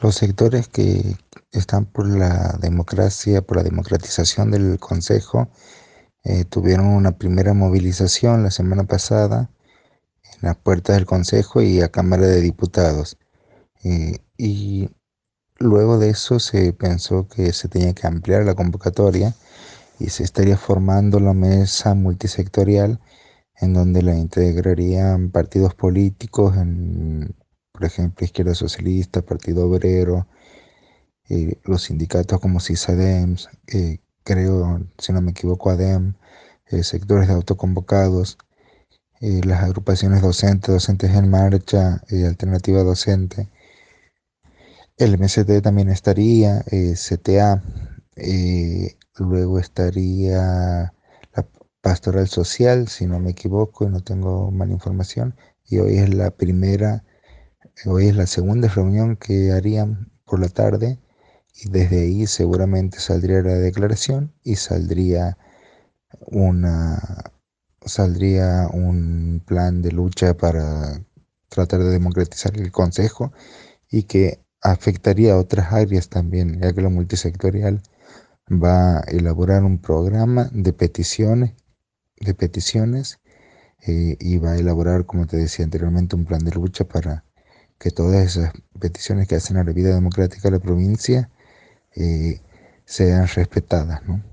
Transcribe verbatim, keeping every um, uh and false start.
Los sectores que están por la democracia, por la democratización del Consejo, eh, tuvieron una primera movilización la semana pasada en las puertas del Consejo y a Cámara de Diputados. Eh, y luego de eso se pensó que se tenía que ampliar la convocatoria y se estaría formando la mesa multisectorial en donde la integrarían partidos políticos, en, por ejemplo, Izquierda Socialista, Partido Obrero, eh, los sindicatos como CISADEM, eh, creo, si no me equivoco, ADEM, eh, sectores de autoconvocados, eh, las agrupaciones docentes, docentes en marcha, eh, alternativa docente. El M S T también estaría, eh, C T A, eh, luego estaría la Pastoral Social, si no me equivoco y no tengo mala información, y hoy es la primera, hoy es la segunda reunión que harían por la tarde, y desde ahí seguramente saldría la declaración y saldría una, saldría un plan de lucha para tratar de democratizar el Consejo y que afectaría a otras áreas también, ya que lo multisectorial va a elaborar un programa de peticiones, de peticiones eh, y va a elaborar, como te decía anteriormente, un plan de lucha para que todas esas peticiones que hacen a la vida democrática de la provincia eh, sean respetadas, ¿no?